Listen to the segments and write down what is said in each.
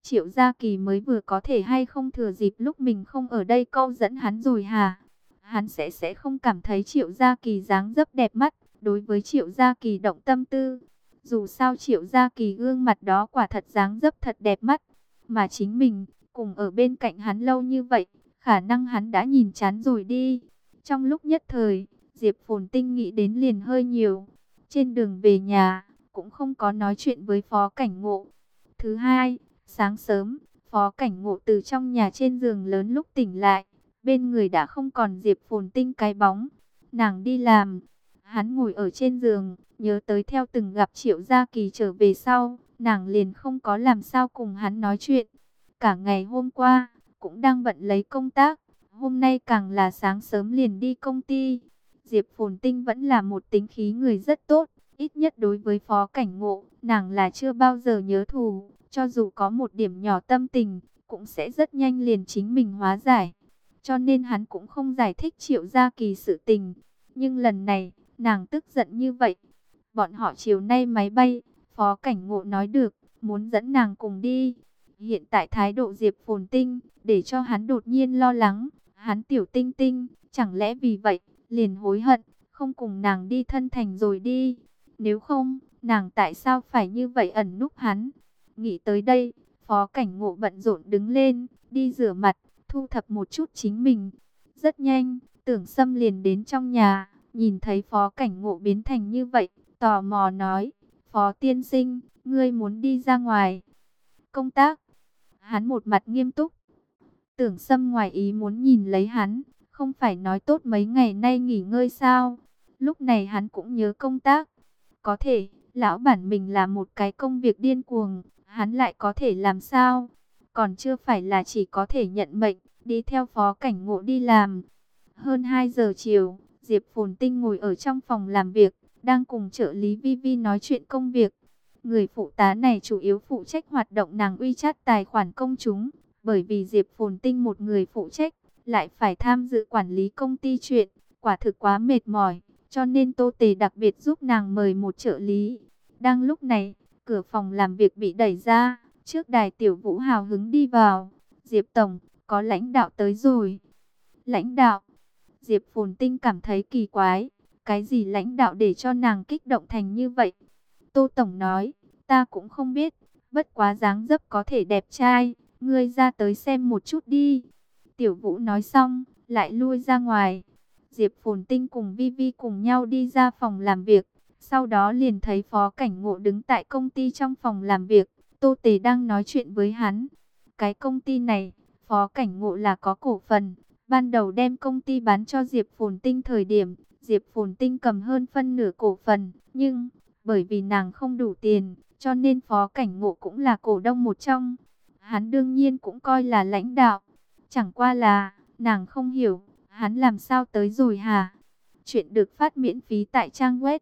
Triệu Gia Kỳ mới vừa có thể hay không thừa dịp lúc mình không ở đây câu dẫn hắn rồi hả? Hắn sẽ không cảm thấy Triệu Gia Kỳ dáng dấp đẹp mắt, đối với Triệu Gia Kỳ động tâm tư. Dù sao Triệu Gia Kỳ gương mặt đó quả thật dáng dấp thật đẹp mắt, mà chính mình cùng ở bên cạnh hắn lâu như vậy, khả năng hắn đã nhìn chán rồi đi. Trong lúc nhất thời, Diệp Phồn Tinh nghĩ đến liền hơi nhiều. Trên đường về nhà, cũng không có nói chuyện với Phó Cảnh Ngộ. Thứ hai, sáng sớm, Phó Cảnh Ngộ từ trong nhà trên giường lớn lúc tỉnh lại, bên người đã không còn Diệp Phồn Tinh cái bóng. Nàng đi làm, hắn ngồi ở trên giường, nhớ tới theo từng gặp Triệu Gia Kỳ trở về sau, nàng liền không có làm sao cùng hắn nói chuyện. Cả ngày hôm qua, cũng đang bận lấy công tác, hôm nay càng là sáng sớm liền đi công ty. Diệp Phồn Tinh vẫn là một tính khí người rất tốt, ít nhất đối với Phó Cảnh Ngộ, nàng là chưa bao giờ nhớ thù, cho dù có một điểm nhỏ tâm tình, cũng sẽ rất nhanh liền chính mình hóa giải. Cho nên hắn cũng không giải thích Triệu Gia Kỳ sự tình, nhưng lần này, nàng tức giận như vậy. Bọn họ chiều nay máy bay, Phó Cảnh Ngộ nói được, muốn dẫn nàng cùng đi. Hiện tại thái độ Diệp Phồn Tinh, để cho hắn đột nhiên lo lắng, hắn tiểu tinh tinh, chẳng lẽ vì vậy, liền hối hận, không cùng nàng đi thân thành rồi đi. Nếu không, nàng tại sao phải như vậy ẩn núp hắn? Nghĩ tới đây, Phó Cảnh Ngộ bận rộn đứng lên, đi rửa mặt, thu thập một chút chính mình. Rất nhanh, Tưởng Sâm liền đến trong nhà, nhìn thấy Phó Cảnh Ngộ biến thành như vậy, tò mò nói, Phó tiên sinh, ngươi muốn đi ra ngoài công tác. Hắn một mặt nghiêm túc. Tưởng Sâm ngoài ý muốn nhìn lấy hắn, không phải nói tốt mấy ngày nay nghỉ ngơi sao? Lúc này hắn cũng nhớ công tác. Có thể, lão bản mình là một cái công việc điên cuồng, hắn lại có thể làm sao? Còn chưa phải là chỉ có thể nhận mệnh, đi theo Phó Cảnh Ngộ đi làm. Hơn 2 giờ chiều, Diệp Phồn Tinh ngồi ở trong phòng làm việc, đang cùng trợ lý Vi Vi nói chuyện công việc. Người phụ tá này chủ yếu phụ trách hoạt động nàng WeChat tài khoản công chúng, bởi vì Diệp Phồn Tinh một người phụ trách, lại phải tham dự quản lý công ty chuyện, quả thực quá mệt mỏi, cho nên Tô Tề đặc biệt giúp nàng mời một trợ lý. Đang lúc này, cửa phòng làm việc bị đẩy ra, trước đài Tiểu Vũ hào hứng đi vào. Diệp Tổng, có lãnh đạo tới rồi. Lãnh đạo? Diệp Phồn Tinh cảm thấy kỳ quái, cái gì lãnh đạo để cho nàng kích động thành như vậy? Tô Tổng nói, ta cũng không biết, bất quá dáng dấp có thể đẹp trai, ngươi ra tới xem một chút đi. Tiểu Vũ nói xong, lại lui ra ngoài. Diệp Phồn Tinh cùng Vi Vi cùng nhau đi ra phòng làm việc, sau đó liền thấy Phó Cảnh Ngộ đứng tại công ty trong phòng làm việc, Tô Tề đang nói chuyện với hắn. Cái công ty này, Phó Cảnh Ngộ là có cổ phần, ban đầu đem công ty bán cho Diệp Phồn Tinh thời điểm, Diệp Phồn Tinh cầm hơn phân nửa cổ phần, nhưng bởi vì nàng không đủ tiền, cho nên Phó Cảnh Ngộ cũng là cổ đông một trong. Hắn đương nhiên cũng coi là lãnh đạo. Chẳng qua là, nàng không hiểu, hắn làm sao tới rồi hả? Chuyện được phát miễn phí tại trang web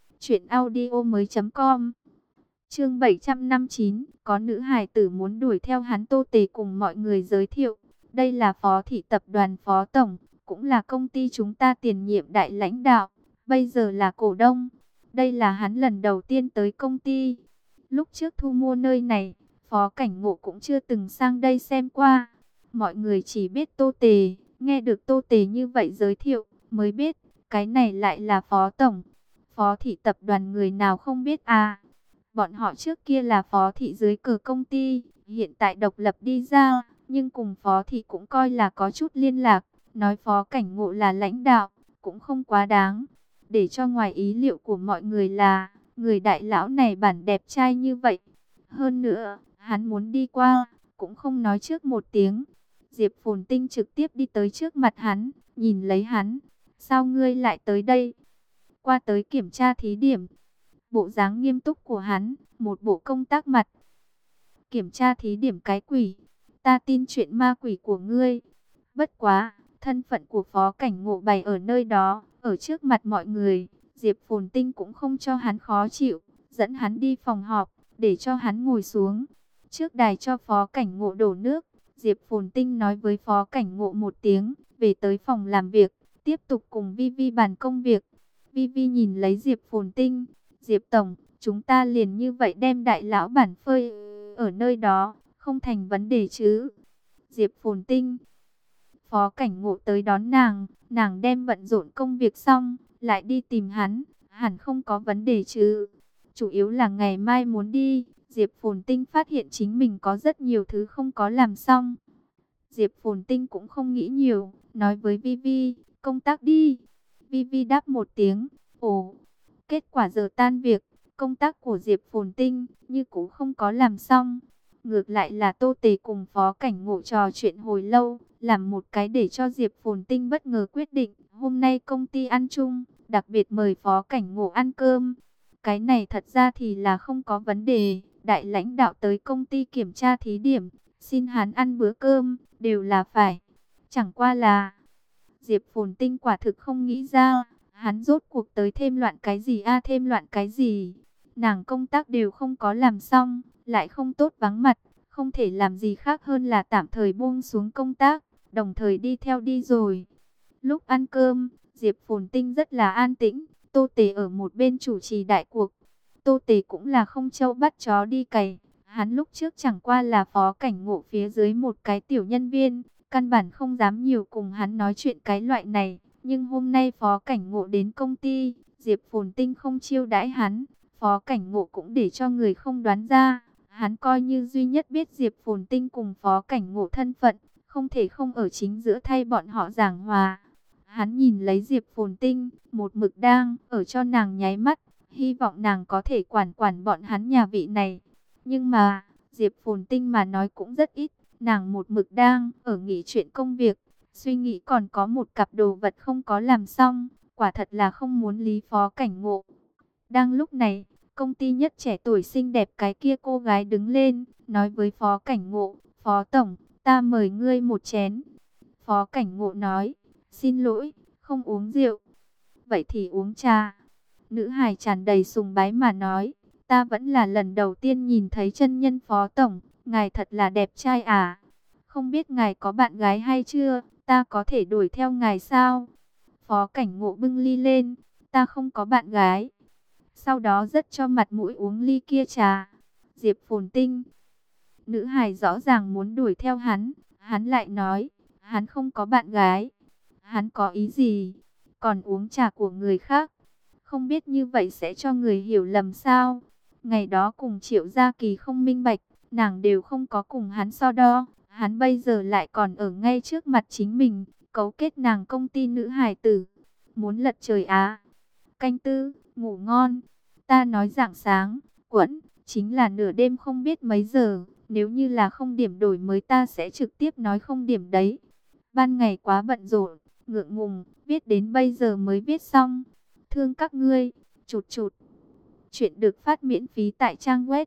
truyệnaudiomoi.com. Chương 759, có nữ hài tử muốn đuổi theo hắn. Tô Tề cùng mọi người giới thiệu, đây là Phó thị tập đoàn Phó tổng, cũng là công ty chúng ta tiền nhiệm đại lãnh đạo, bây giờ là cổ đông. Đây là hắn lần đầu tiên tới công ty. Lúc trước thu mua nơi này, Phó Cảnh Ngộ cũng chưa từng sang đây xem qua. Mọi người chỉ biết Tô Tề, nghe được Tô Tề như vậy giới thiệu, mới biết, cái này lại là Phó tổng. Phó thị tập đoàn người nào không biết à? Bọn họ trước kia là Phó thị dưới cờ công ty, hiện tại độc lập đi ra, nhưng cùng Phó thị cũng coi là có chút liên lạc. Nói Phó Cảnh Ngộ là lãnh đạo, cũng không quá đáng. Để cho ngoài ý liệu của mọi người là, người đại lão này bản đẹp trai như vậy. Hơn nữa, hắn muốn đi qua, cũng không nói trước một tiếng. Diệp Phồn Tinh trực tiếp đi tới trước mặt hắn, nhìn lấy hắn. Sao ngươi lại tới đây? Qua tới kiểm tra thí điểm. Bộ dáng nghiêm túc của hắn, một bộ công tác mặt. Kiểm tra thí điểm cái quỷ. Ta tin chuyện ma quỷ của ngươi. Bất quá, thân phận của Phó Cảnh Ngộ bày ở nơi đó, ở trước mặt mọi người, Diệp Phồn Tinh cũng không cho hắn khó chịu, dẫn hắn đi phòng họp, để cho hắn ngồi xuống. Trước đài cho Phó Cảnh Ngộ đổ nước, Diệp Phồn Tinh nói với Phó Cảnh Ngộ một tiếng, về tới phòng làm việc, tiếp tục cùng Vi Vi bàn công việc. Vi Vi nhìn lấy Diệp Phồn Tinh, Diệp Tổng, chúng ta liền như vậy đem đại lão bản phơi ở nơi đó, không thành vấn đề chứ. Diệp Phồn Tinh, Phó Cảnh Ngộ tới đón nàng đem bận rộn công việc xong, lại đi tìm hắn, hẳn không có vấn đề chứ. Chủ yếu là ngày mai muốn đi, Diệp Phồn Tinh phát hiện chính mình có rất nhiều thứ không có làm xong. Diệp Phồn Tinh cũng không nghĩ nhiều, nói với Vivi, công tác đi. Vivi đáp một tiếng, ồ. Kết quả giờ tan việc, công tác của Diệp Phồn Tinh như cũ không có làm xong. Ngược lại là Tô Tề cùng Phó Cảnh Ngộ trò chuyện hồi lâu, làm một cái để cho Diệp Phồn Tinh bất ngờ quyết định. Hôm nay công ty ăn chung, đặc biệt mời Phó Cảnh Ngộ ăn cơm. Cái này thật ra thì là không có vấn đề. Đại lãnh đạo tới công ty kiểm tra thí điểm, xin hắn ăn bữa cơm, đều là phải. Chẳng qua là Diệp Phồn Tinh quả thực không nghĩ ra, hắn rốt cuộc tới thêm loạn cái gì thêm loạn cái gì. Nàng công tác đều không có làm xong, lại không tốt vắng mặt, không thể làm gì khác hơn là tạm thời buông xuống công tác, đồng thời đi theo đi rồi. Lúc ăn cơm, Diệp Phồn Tinh rất là an tĩnh, Tô Tề ở một bên chủ trì đại cuộc. Tô Tề cũng là không trâu bắt chó đi cày, hắn lúc trước chẳng qua là Phó Cảnh Ngộ phía dưới một cái tiểu nhân viên, căn bản không dám nhiều cùng hắn nói chuyện cái loại này. Nhưng hôm nay Phó Cảnh Ngộ đến công ty, Diệp Phồn Tinh không chiêu đãi hắn, Phó Cảnh Ngộ cũng để cho người không đoán ra. Hắn coi như duy nhất biết Diệp Phồn Tinh cùng Phó Cảnh Ngộ thân phận, không thể không ở chính giữa thay bọn họ giảng hòa. Hắn nhìn lấy Diệp Phồn Tinh, một mực đang ở cho nàng nháy mắt, hy vọng nàng có thể quản quản bọn hắn nhà vị này. Nhưng mà, Diệp Phồn Tinh mà nói cũng rất ít, nàng một mực đang ở nghĩ chuyện công việc, suy nghĩ còn có một cặp đồ vật không có làm xong, quả thật là không muốn lý Phó Cảnh Ngộ. Đang lúc này, công ty nhất trẻ tuổi xinh đẹp cái kia cô gái đứng lên, nói với Phó Cảnh Ngộ, Phó Tổng, ta mời ngươi một chén. Phó Cảnh Ngộ nói, xin lỗi, không uống rượu. Vậy thì uống trà. Nữ hài tràn đầy sùng bái mà nói, ta vẫn là lần đầu tiên nhìn thấy chân nhân Phó Tổng, ngài thật là đẹp trai à. Không biết ngài có bạn gái hay chưa, ta có thể đuổi theo ngài sao? Phó Cảnh Ngộ bưng ly lên, ta không có bạn gái. Sau đó rất cho mặt mũi uống ly kia trà. Diệp Phồn Tinh, nữ hài rõ ràng muốn đuổi theo hắn lại nói, hắn không có bạn gái. Hắn có ý gì? Còn uống trà của người khác. Không biết như vậy sẽ cho người hiểu lầm sao? Ngày đó cùng Triệu Gia Kỳ không minh bạch, nàng đều không có cùng hắn so đo. Hắn bây giờ lại còn ở ngay trước mặt chính mình, cấu kết nàng công ty nữ hài tử. Muốn lật trời á. Canh tư, ngủ ngon. Ta nói rạng sáng, quẫn, chính là nửa đêm không biết mấy giờ. Nếu như là không điểm đổi mới ta sẽ trực tiếp nói không điểm đấy. Ban ngày quá bận rộn, ngượng ngùng, viết đến bây giờ mới viết xong. Thương các ngươi, chụt chụt. Chuyện được phát miễn phí tại trang web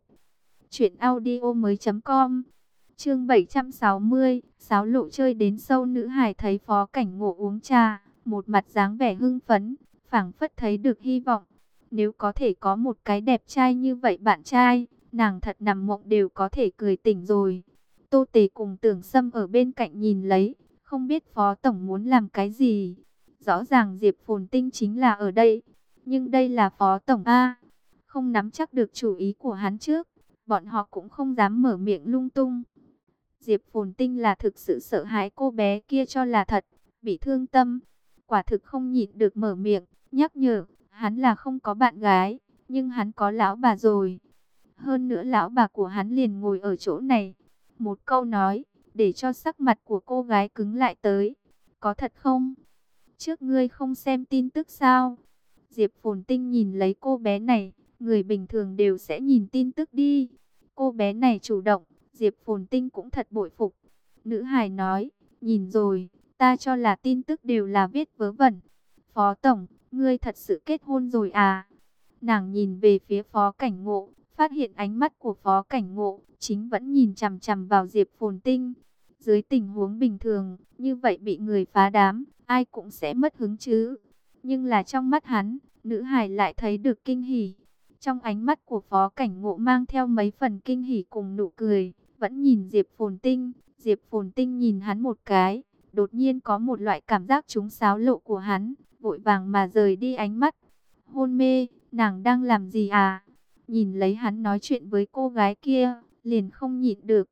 truyệnaudiomoi.com. Chương 760, sáo lộ chơi đến sâu. Nữ hài thấy Phó Cảnh Ngộ uống trà, một mặt dáng vẻ hưng phấn, phảng phất thấy được hy vọng. Nếu có thể có một cái đẹp trai như vậy bạn trai, nàng thật nằm mộng đều có thể cười tỉnh rồi. Tô Tề cùng Tưởng Sâm ở bên cạnh nhìn lấy, không biết Phó Tổng muốn làm cái gì. Rõ ràng Diệp Phồn Tinh chính là ở đây, nhưng đây là Phó Tổng A. Không nắm chắc được chủ ý của hắn trước, bọn họ cũng không dám mở miệng lung tung. Diệp Phồn Tinh là thực sự sợ hãi cô bé kia cho là thật, bị thương tâm. Quả thực không nhịn được mở miệng, nhắc nhở, hắn là không có bạn gái, nhưng hắn có lão bà rồi. Hơn nữa lão bà của hắn liền ngồi ở chỗ này. Một câu nói, để cho sắc mặt của cô gái cứng lại tới. Có thật không? Trước ngươi không xem tin tức sao? Diệp Phồn Tinh nhìn lấy cô bé này, người bình thường đều sẽ nhìn tin tức đi. Cô bé này chủ động, Diệp Phồn Tinh cũng thật bội phục. Nữ hài nói, nhìn rồi, ta cho là tin tức đều là viết vớ vẩn. Phó Tổng, ngươi thật sự kết hôn rồi à? Nàng nhìn về phía Phó Cảnh Ngộ, phát hiện ánh mắt của Phó Cảnh Ngộ chính vẫn nhìn chằm chằm vào Diệp Phồn Tinh. Dưới tình huống bình thường, như vậy bị người phá đám, ai cũng sẽ mất hứng chứ. Nhưng là trong mắt hắn, nữ hài lại thấy được kinh hỉ. Trong ánh mắt của Phó Cảnh Ngộ mang theo mấy phần kinh hỉ cùng nụ cười, vẫn nhìn Diệp Phồn Tinh. Diệp Phồn Tinh nhìn hắn một cái, đột nhiên có một loại cảm giác trúng sáo lộ của hắn, vội vàng mà rời đi ánh mắt. Hôn mê, nàng đang làm gì à? Nhìn lấy hắn nói chuyện với cô gái kia, liền không nhịn được.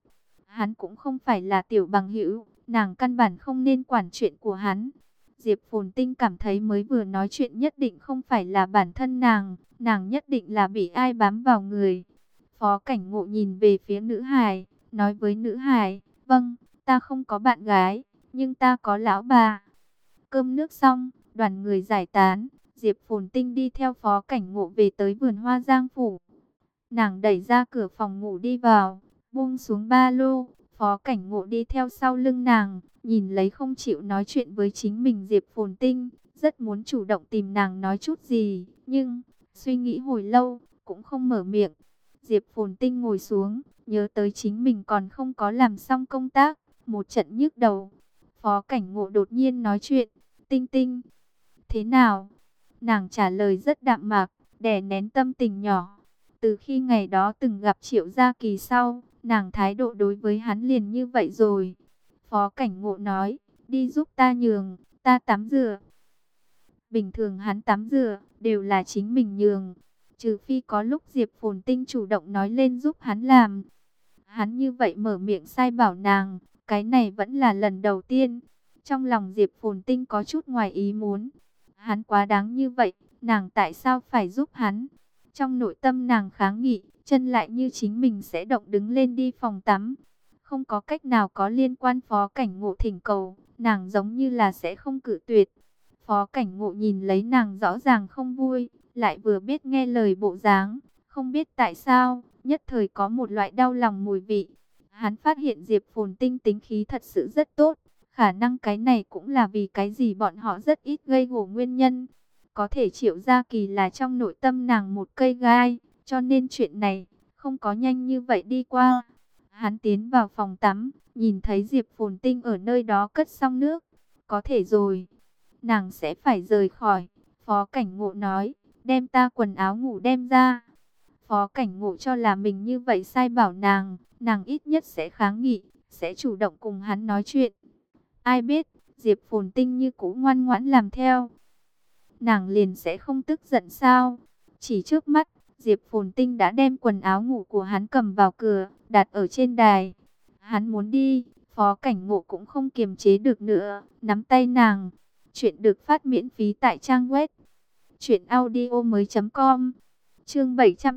Hắn cũng không phải là tiểu bằng hữu, nàng căn bản không nên quản chuyện của hắn. Diệp Phồn Tinh cảm thấy mới vừa nói chuyện nhất định không phải là bản thân nàng nhất định là bị ai bám vào người. Phó Cảnh Ngộ nhìn về phía nữ hài, nói với nữ hài, vâng, ta không có bạn gái, nhưng ta có lão bà. Cơm nước xong, đoàn người giải tán, Diệp Phồn Tinh đi theo Phó Cảnh Ngộ về tới vườn hoa Giang Phủ. Nàng đẩy ra cửa phòng ngủ đi vào, buông xuống ba lô, Phó Cảnh Ngộ đi theo sau lưng nàng, nhìn lấy không chịu nói chuyện với chính mình Diệp Phồn Tinh, rất muốn chủ động tìm nàng nói chút gì, nhưng suy nghĩ hồi lâu, cũng không mở miệng. Diệp Phồn Tinh ngồi xuống, nhớ tới chính mình còn không có làm xong công tác, một trận nhức đầu. Phó Cảnh Ngộ đột nhiên nói chuyện, Tinh Tinh, thế nào? Nàng trả lời rất đạm mạc, đè nén tâm tình nhỏ. Từ khi ngày đó từng gặp Triệu Gia Kỳ sau, nàng thái độ đối với hắn liền như vậy rồi. Phó Cảnh Ngộ nói, đi giúp ta nhường, ta tắm rửa. Bình thường hắn tắm rửa, đều là chính mình nhường. Trừ phi có lúc Diệp Phồn Tinh chủ động nói lên giúp hắn làm. Hắn như vậy mở miệng sai bảo nàng, cái này vẫn là lần đầu tiên. Trong lòng Diệp Phồn Tinh có chút ngoài ý muốn. Hắn quá đáng như vậy, nàng tại sao phải giúp hắn? Trong nội tâm nàng kháng nghị, chân lại như chính mình sẽ động đứng lên đi phòng tắm. Không có cách nào có liên quan Phó Cảnh Ngộ thỉnh cầu, nàng giống như là sẽ không cự tuyệt. Phó Cảnh Ngộ nhìn lấy nàng rõ ràng không vui, lại vừa biết nghe lời bộ dáng, không biết tại sao, nhất thời có một loại đau lòng mùi vị. Hắn phát hiện Diệp Phồn Tinh tính khí thật sự rất tốt, khả năng cái này cũng là vì cái gì bọn họ rất ít gây gổ nguyên nhân. Có thể Triệu Gia Kỳ là trong nội tâm nàng một cây gai, cho nên chuyện này không có nhanh như vậy đi qua. Hắn tiến vào phòng tắm, nhìn thấy Diệp Phồn Tinh ở nơi đó cất xong nước. Có thể rồi, nàng sẽ phải rời khỏi. Phó Cảnh Ngộ nói, đem ta quần áo ngủ đem ra. Phó Cảnh Ngộ cho là mình như vậy sai bảo nàng ít nhất sẽ kháng nghị, sẽ chủ động cùng hắn nói chuyện. Ai biết, Diệp Phồn Tinh như cũ ngoan ngoãn làm theo. Nàng liền sẽ không tức giận sao? Chỉ trước mắt, Diệp Phồn Tinh đã đem quần áo ngủ của hắn cầm vào cửa, đặt ở trên đài. Hắn muốn đi, Phó Cảnh Ngộ cũng không kiềm chế được nữa, nắm tay nàng. Chuyện được phát miễn phí tại trang web truyệnaudiomoi.com. Chương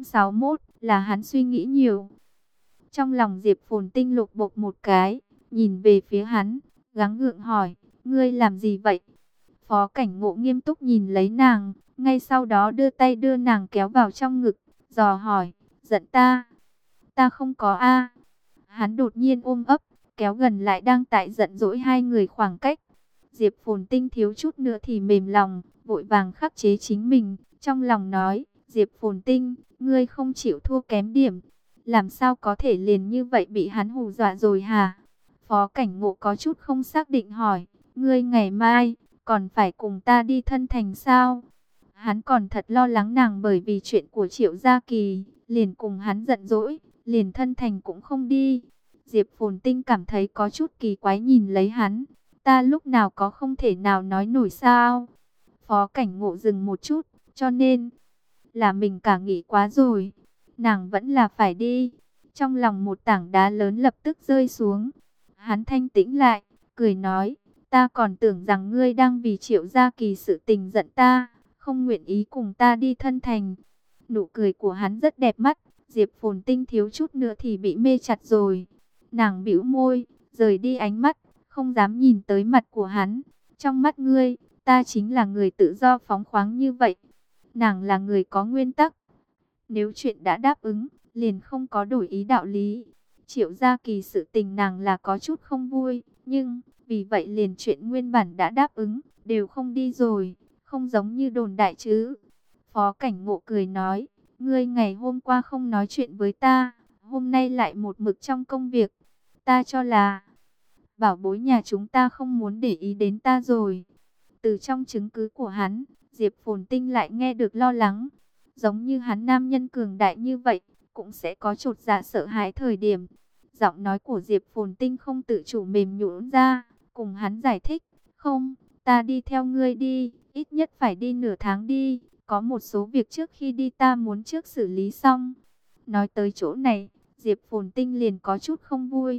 761 là hắn suy nghĩ nhiều. Trong lòng Diệp Phồn Tinh lục bộp một cái, nhìn về phía hắn, gắng gượng hỏi, ngươi làm gì vậy? Phó Cảnh Ngộ nghiêm túc nhìn lấy nàng, ngay sau đó đưa tay đưa nàng kéo vào trong ngực, dò hỏi, giận ta? Ta không có a. Hắn đột nhiên ôm ấp, kéo gần lại đang tại giận dỗi hai người khoảng cách. Diệp Phồn Tinh thiếu chút nữa thì mềm lòng, vội vàng khắc chế chính mình, trong lòng nói, Diệp Phồn Tinh, ngươi không chịu thua kém điểm, làm sao có thể liền như vậy bị hắn hù dọa rồi hả? Phó Cảnh Ngộ có chút không xác định hỏi, ngươi ngày mai còn phải cùng ta đi Thân Thành sao? Hắn còn thật lo lắng nàng bởi vì chuyện của Triệu Gia Kỳ, liền cùng hắn giận dỗi, liền Thân Thành cũng không đi. Diệp Phồn Tinh cảm thấy có chút kỳ quái nhìn lấy hắn, ta lúc nào có không thể nào nói nổi sao? Phó Cảnh Ngộ dừng một chút, cho nên là mình cả nghĩ quá rồi, nàng vẫn là phải đi. Trong lòng một tảng đá lớn lập tức rơi xuống. Hắn thanh tĩnh lại, cười nói, ta còn tưởng rằng ngươi đang vì Triệu Gia Kỳ sự tình giận ta, không nguyện ý cùng ta đi Thân Thành. Nụ cười của hắn rất đẹp mắt, Diệp Phồn Tinh thiếu chút nữa thì bị mê chặt rồi. Nàng bĩu môi, rời đi ánh mắt, không dám nhìn tới mặt của hắn. Trong mắt ngươi, ta chính là người tự do phóng khoáng như vậy. Nàng là người có nguyên tắc. Nếu chuyện đã đáp ứng, liền không có đổi ý đạo lý. Triệu Gia Kỳ sự tình nàng là có chút không vui, nhưng vì vậy liền chuyện nguyên bản đã đáp ứng, đều không đi rồi, không giống như đồn đại chứ. Phó Cảnh Ngộ cười nói, ngươi ngày hôm qua không nói chuyện với ta, hôm nay lại một mực trong công việc. Ta cho là bảo bối nhà chúng ta không muốn để ý đến ta rồi. Từ trong chứng cứ của hắn, Diệp Phồn Tinh lại nghe được lo lắng. Giống như hắn nam nhân cường đại như vậy, cũng sẽ có chột dạ sợ hãi thời điểm. Giọng nói của Diệp Phồn Tinh không tự chủ mềm nhũn ra, cùng hắn giải thích, không, ta đi theo ngươi đi, ít nhất phải đi nửa tháng đi, có một số việc trước khi đi ta muốn trước xử lý xong. Nói tới chỗ này, Diệp Phồn Tinh liền có chút không vui,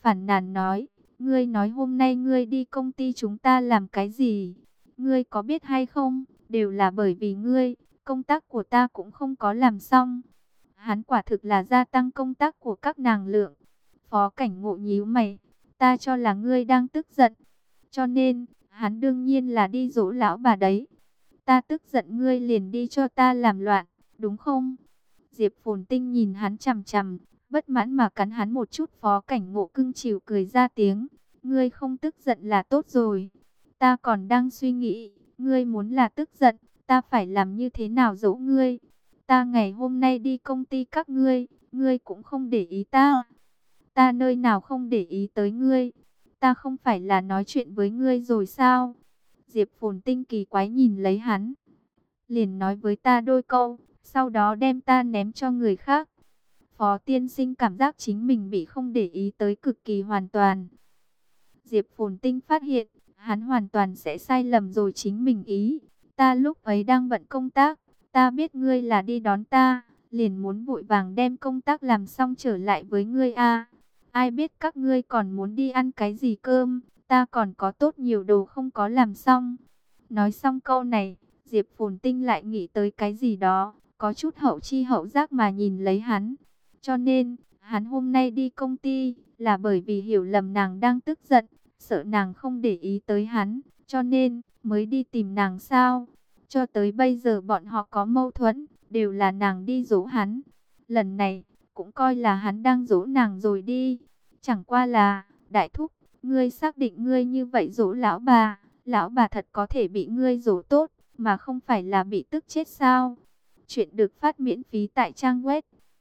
phản nàn nói, ngươi nói hôm nay ngươi đi công ty chúng ta làm cái gì? Ngươi có biết hay không? Đều là bởi vì ngươi, công tác của ta cũng không có làm xong. Hắn quả thực là gia tăng công tác của các nàng lượng. Phó Cảnh Ngộ nhíu mày, ta cho là ngươi đang tức giận. Cho nên, hắn đương nhiên là đi dỗ lão bà đấy. Ta tức giận ngươi liền đi cho ta làm loạn, đúng không? Diệp Phồn Tinh nhìn hắn chằm chằm, bất mãn mà cắn hắn một chút. Phó Cảnh Ngộ cưng chiều cười ra tiếng, ngươi không tức giận là tốt rồi. Ta còn đang suy nghĩ, ngươi muốn là tức giận, ta phải làm như thế nào dỗ ngươi? Ta ngày hôm nay đi công ty các ngươi, ngươi cũng không để ý ta. Ta nơi nào không để ý tới ngươi? Ta không phải là nói chuyện với ngươi rồi sao? Diệp Phồn Tinh kỳ quái nhìn lấy hắn, liền nói với ta đôi câu, sau đó đem ta ném cho người khác. Phó tiên sinh cảm giác chính mình bị không để ý tới cực kỳ hoàn toàn. Diệp Phồn Tinh phát hiện, hắn hoàn toàn sẽ sai lầm rồi chính mình ý. Ta lúc ấy đang bận công tác, ta biết ngươi là đi đón ta, liền muốn vội vàng đem công tác làm xong trở lại với ngươi a. Ai biết các ngươi còn muốn đi ăn cái gì cơm, ta còn có tốt nhiều đồ không có làm xong. Nói xong câu này, Diệp Phồn Tinh lại nghĩ tới cái gì đó, có chút hậu chi hậu giác mà nhìn lấy hắn. Cho nên, hắn hôm nay đi công ty, là bởi vì hiểu lầm nàng đang tức giận, sợ nàng không để ý tới hắn, cho nên, mới đi tìm nàng sao. Cho tới bây giờ bọn họ có mâu thuẫn, đều là nàng đi dỗ hắn. Lần này, cũng coi là hắn đang dỗ nàng rồi đi. Chẳng qua là, đại thúc, ngươi xác định ngươi như vậy dỗ lão bà thật có thể bị ngươi dỗ tốt, mà không phải là bị tức chết sao? Chuyện được phát miễn phí tại trang web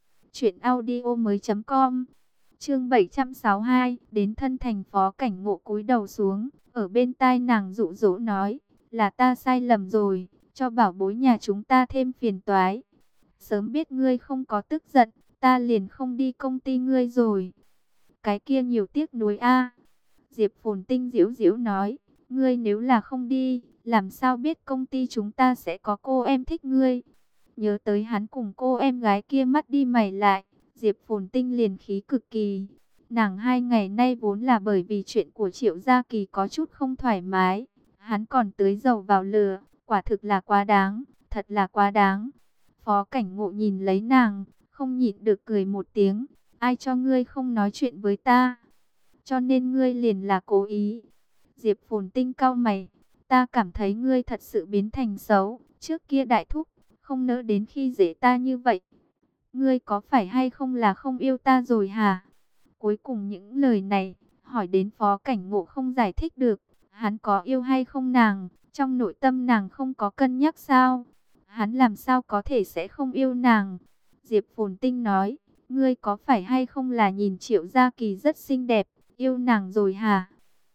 truyệnaudiomoi.com. Chương 762, đến thân thành. Phó Cảnh Ngộ cúi đầu xuống, ở bên tai nàng dụ dỗ nói, là ta sai lầm rồi, cho bảo bối nhà chúng ta thêm phiền toái. Sớm biết ngươi không có tức giận, ta liền không đi công ty ngươi rồi. Cái kia nhiều tiếc nuối a. Diệp Phồn Tinh giễu giễu nói, ngươi nếu là không đi, làm sao biết công ty chúng ta sẽ có cô em thích ngươi? Nhớ tới hắn cùng cô em gái kia mắt đi mày lại, Diệp Phồn Tinh liền khí cực kỳ. Nàng 2 ngày nay vốn là bởi vì chuyện của Triệu Gia Kỳ có chút không thoải mái, hắn còn tưới dầu vào lửa, quả thực là quá đáng, thật là quá đáng. Phó Cảnh Ngộ nhìn lấy nàng, không nhịn được cười một tiếng, ai cho ngươi không nói chuyện với ta? Cho nên ngươi liền là cố ý. Diệp Phồn Tinh cau mày, ta cảm thấy ngươi thật sự biến thành xấu, trước kia đại thúc, không nỡ đến khi dễ ta như vậy. Ngươi có phải hay không là không yêu ta rồi hả? Cuối cùng những lời này, hỏi đến Phó Cảnh Ngộ không giải thích được, hắn có yêu hay không nàng, trong nội tâm nàng không có cân nhắc sao? Hắn làm sao có thể sẽ không yêu nàng? Diệp Phồn Tinh nói, ngươi có phải hay không là nhìn Triệu Gia Kỳ rất xinh đẹp, yêu nàng rồi hả?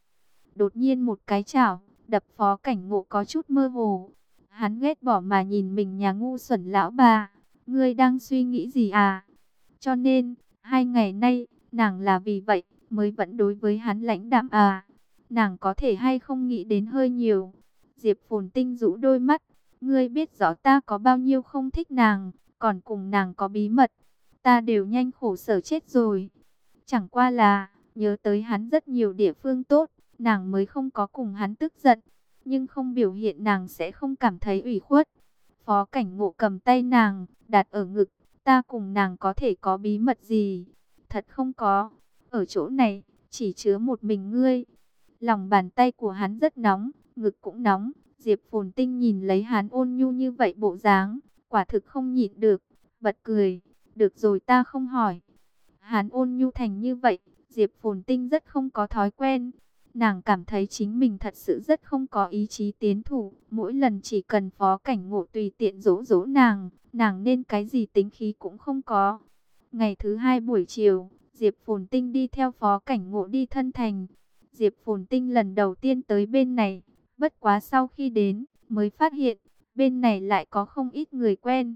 Đột nhiên một cái chảo, đập Phó Cảnh Ngộ có chút mơ hồ. Hắn ghét bỏ mà nhìn mình nhà ngu xuẩn lão bà. Ngươi đang suy nghĩ gì à? Cho nên, 2 ngày nay, nàng là vì vậy, mới vẫn đối với hắn lãnh đạm à? Nàng có thể hay không nghĩ đến hơi nhiều? Diệp Phồn Tinh rũ đôi mắt. Ngươi biết rõ ta có bao nhiêu không thích nàng, còn cùng nàng có bí mật. Ta đều nhanh khổ sở chết rồi. Chẳng qua là, nhớ tới hắn rất nhiều địa phương tốt, nàng mới không có cùng hắn tức giận, nhưng không biểu hiện nàng sẽ không cảm thấy ủy khuất. Phó Cảnh Ngộ cầm tay nàng, đặt ở ngực, ta cùng nàng có thể có bí mật gì? Thật không có, ở chỗ này, chỉ chứa một mình ngươi. Lòng bàn tay của hắn rất nóng, ngực cũng nóng, Diệp Phồn Tinh nhìn lấy hắn ôn nhu như vậy bộ dáng, quả thực không nhịn được, bật cười, được rồi ta không hỏi. Hắn ôn nhu thành như vậy, Diệp Phồn Tinh rất không có thói quen. Nàng cảm thấy chính mình thật sự rất không có ý chí tiến thủ. Mỗi lần chỉ cần Phó Cảnh Ngộ tùy tiện dỗ dỗ nàng, nàng nên cái gì tính khí cũng không có. Ngày thứ 2 buổi chiều, Diệp Phồn Tinh đi theo Phó Cảnh Ngộ đi thân thành. Diệp Phồn Tinh lần đầu tiên tới bên này, bất quá sau khi đến, mới phát hiện, bên này lại có không ít người quen.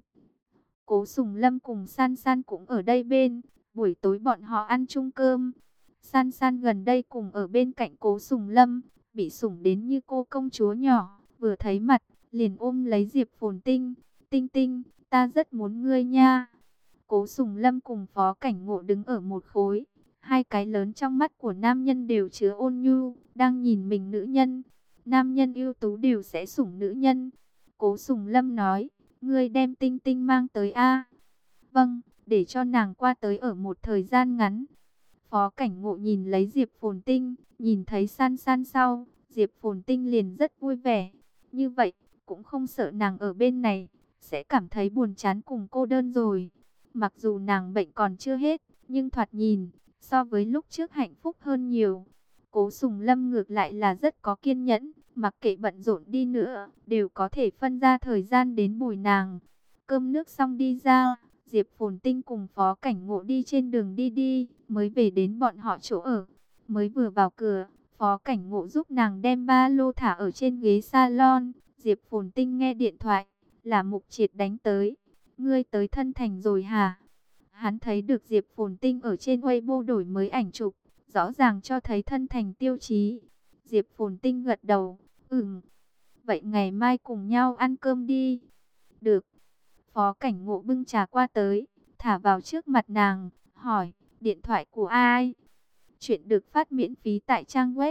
Cố Sùng Lâm cùng San San cũng ở đây bên, buổi tối bọn họ ăn chung cơm. San San gần đây cùng ở bên cạnh Cố Sùng Lâm, bị sủng đến như cô công chúa nhỏ, vừa thấy mặt, liền ôm lấy Diệp Phồn Tinh. Tinh Tinh, ta rất muốn ngươi nha. Cố Sùng Lâm cùng Phó Cảnh Ngộ đứng ở một khối, Hai cái lớn trong mắt của nam nhân đều chứa ôn nhu, đang nhìn mình nữ nhân. Nam nhân ưu tú đều sẽ sủng nữ nhân. Cố Sùng Lâm nói, ngươi đem Tinh Tinh mang tới a. Vâng, để cho nàng qua tới ở một thời gian ngắn. Phó Cảnh Ngộ nhìn lấy Diệp Phồn Tinh, nhìn thấy San San sau, Diệp Phồn Tinh liền rất vui vẻ. Như vậy, cũng không sợ nàng ở bên này sẽ cảm thấy buồn chán cùng cô đơn rồi. Mặc dù nàng bệnh còn chưa hết, nhưng thoạt nhìn so với lúc trước hạnh phúc hơn nhiều. Cố Sùng Lâm ngược lại là rất có kiên nhẫn, mặc kệ bận rộn đi nữa, đều có thể phân ra thời gian đến bồi nàng. Cơm nước xong đi ra, Diệp Phồn Tinh cùng Phó Cảnh Ngộ đi trên đường đi, mới về đến bọn họ chỗ ở. Mới vừa vào cửa, Phó Cảnh Ngộ giúp nàng đem ba lô thả ở trên ghế salon. Diệp Phồn Tinh nghe điện thoại, là Mục Triệt đánh tới. Ngươi tới Thân Thành rồi hả? Hắn thấy được Diệp Phồn Tinh ở trên Weibo đổi mới ảnh chụp, rõ ràng cho thấy Thân Thành tiêu chí. Diệp Phồn Tinh gật đầu, vậy ngày mai cùng nhau ăn cơm đi. Được. Phó Cảnh Ngộ bưng trà qua tới, thả vào trước mặt nàng, hỏi, điện thoại của ai? Chuyện được phát miễn phí tại trang web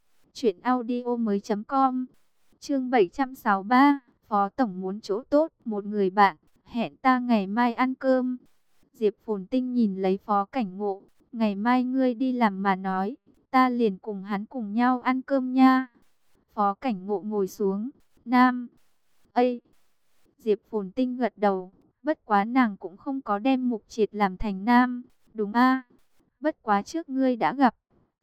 truyệnaudiomoi.com. Chương 763, Phó Tổng muốn chỗ tốt, một người bạn, hẹn ta ngày mai ăn cơm. Diệp Phồn Tinh nhìn lấy Phó Cảnh Ngộ, ngày mai ngươi đi làm mà nói, ta liền cùng hắn cùng nhau ăn cơm nha. Phó Cảnh Ngộ ngồi xuống, Nam. Ây! Diệp Phồn Tinh gật đầu, bất quá nàng cũng không có đem Mục Triệt làm thành nam, đúng a? Bất quá trước ngươi đã gặp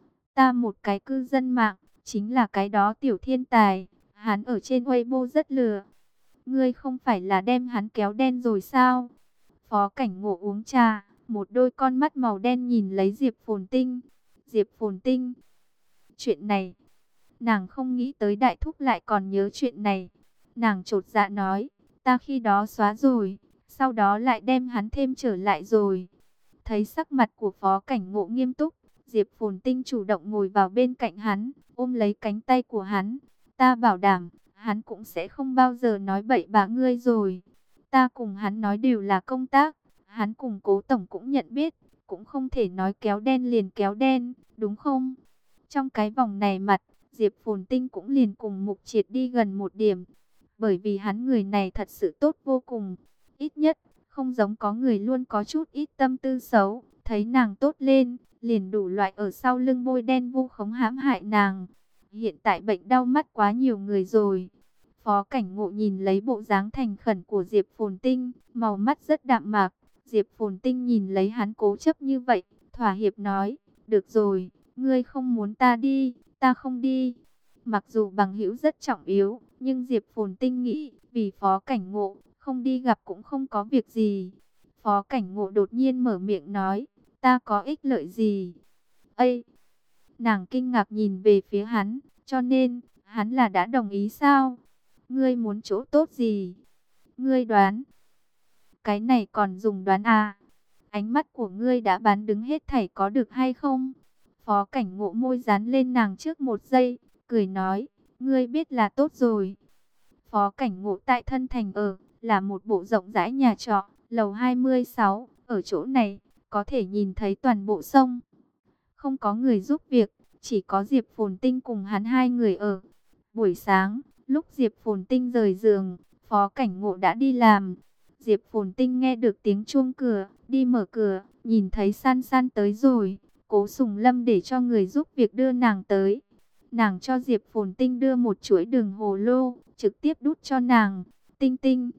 ta một cái cư dân mạng, chính là cái đó tiểu thiên tài, hắn ở trên Weibo rất lừa. Ngươi không phải là đem hắn kéo đen rồi sao? Phó Cảnh Ngộ uống trà, một đôi con mắt màu đen nhìn lấy Diệp Phồn Tinh. Diệp Phồn Tinh, chuyện này, nàng không nghĩ tới đại thúc lại còn nhớ chuyện này. Nàng chột dạ nói, ta khi đó xóa rồi, sau đó lại đem hắn thêm trở lại rồi. Thấy sắc mặt của Phó Cảnh Ngộ nghiêm túc, Diệp Phồn Tinh chủ động ngồi vào bên cạnh hắn, ôm lấy cánh tay của hắn. Ta bảo đảm, hắn cũng sẽ không bao giờ nói bậy bạ ngươi rồi. Ta cùng hắn nói đều là công tác, hắn cùng Cố Tổng cũng nhận biết, cũng không thể nói kéo đen liền kéo đen, đúng không? Trong cái vòng này mặt, Diệp Phồn Tinh cũng liền cùng Mục Triệt đi gần một điểm, bởi vì hắn người này thật sự tốt vô cùng, ít nhất không giống có người luôn có chút ít tâm tư xấu, thấy nàng tốt lên, liền đủ loại ở sau lưng bôi đen vu khống hãm hại nàng. Hiện tại bệnh đau mắt quá nhiều người rồi. Phó Cảnh Ngộ nhìn lấy bộ dáng thành khẩn của Diệp Phồn Tinh, màu mắt rất đạm mạc. Diệp Phồn Tinh nhìn lấy hắn cố chấp như vậy, thỏa hiệp nói, được rồi, ngươi không muốn ta đi, ta không đi. Mặc dù bằng hữu rất trọng yếu, nhưng Diệp Phồn Tinh nghĩ, vì Phó Cảnh Ngộ, không đi gặp cũng không có việc gì. Phó Cảnh Ngộ đột nhiên mở miệng nói, ta có ích lợi gì? Ây! Nàng kinh ngạc nhìn về phía hắn, cho nên, hắn là đã đồng ý sao? Ngươi muốn chỗ tốt gì? Ngươi đoán. Cái này còn dùng đoán à? Ánh mắt của ngươi đã bán đứng hết thảy có được hay không? Phó Cảnh Ngộ môi dán lên nàng trước một giây, cười nói, ngươi biết là tốt rồi. Phó Cảnh Ngộ tại Thân Thành ở, là một bộ rộng rãi nhà trọ, lầu 26, ở chỗ này, có thể nhìn thấy toàn bộ sông. Không có người giúp việc, chỉ có Diệp Phồn Tinh cùng hắn hai người ở. Buổi sáng, lúc Diệp Phồn Tinh rời giường, Phó Cảnh Ngộ đã đi làm. Diệp Phồn Tinh nghe được tiếng chuông cửa, đi mở cửa, nhìn thấy San San tới rồi. Cố Sùng Lâm để cho người giúp việc đưa nàng tới. Nàng cho Diệp Phồn Tinh đưa một chuỗi đường hồ lô, trực tiếp đút cho nàng. Tinh Tinh,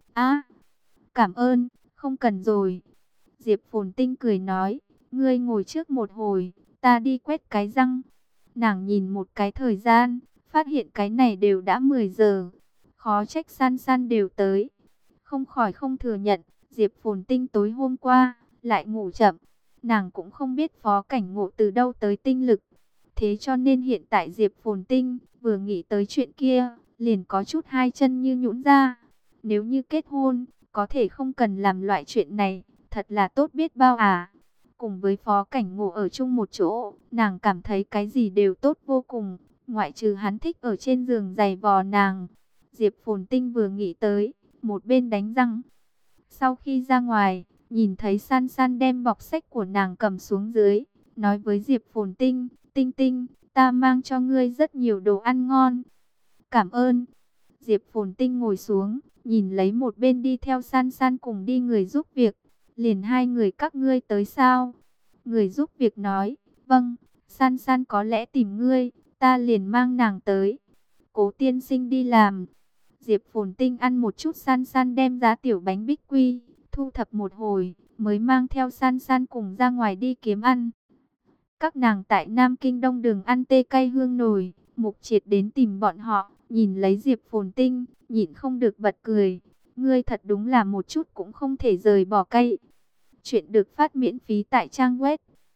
cảm ơn, không cần rồi. Diệp Phồn Tinh cười nói, ngươi ngồi trước một hồi, ta đi quét cái răng. Nàng nhìn một cái thời gian, phát hiện cái này đều đã 10 giờ. Khó trách San San đều tới. Không khỏi không thừa nhận, Diệp Phồn Tinh tối hôm qua, lại ngủ chậm. Nàng cũng không biết Phó Cảnh Ngộ từ đâu tới tinh lực. Thế cho nên hiện tại Diệp Phồn Tinh vừa nghĩ tới chuyện kia, liền có chút hai chân như nhũn ra. Nếu như kết hôn, có thể không cần làm loại chuyện này, thật là tốt biết bao à. Cùng với Phó Cảnh Ngộ ở chung một chỗ, nàng cảm thấy cái gì đều tốt vô cùng, ngoại trừ hắn thích ở trên giường giày vò nàng. Diệp Phồn Tinh vừa nghĩ tới, một bên đánh răng. Sau khi ra ngoài, nhìn thấy San San đem bọc sách của nàng cầm xuống dưới, nói với Diệp Phồn Tinh, Tinh Tinh, ta mang cho ngươi rất nhiều đồ ăn ngon. Cảm ơn. Diệp Phồn Tinh ngồi xuống, nhìn lấy một bên đi theo San San cùng đi người giúp việc. Liền hai người các ngươi tới sao? Người giúp việc nói, vâng, San San có lẽ tìm ngươi, ta liền mang nàng tới. Cố tiên sinh đi làm. Diệp Phồn Tinh ăn một chút San San đem giá tiểu bánh bích quy, thu thập một hồi, mới mang theo San San cùng ra ngoài đi kiếm ăn. Các nàng tại Nam Kinh Đông Đường ăn tê cay hương nồi, Mục Triệt đến tìm bọn họ, nhìn lấy Diệp Phồn Tinh, nhịn không được bật cười. Ngươi thật đúng là một chút cũng không thể rời bỏ cay. Chuyện được phát miễn phí tại trang web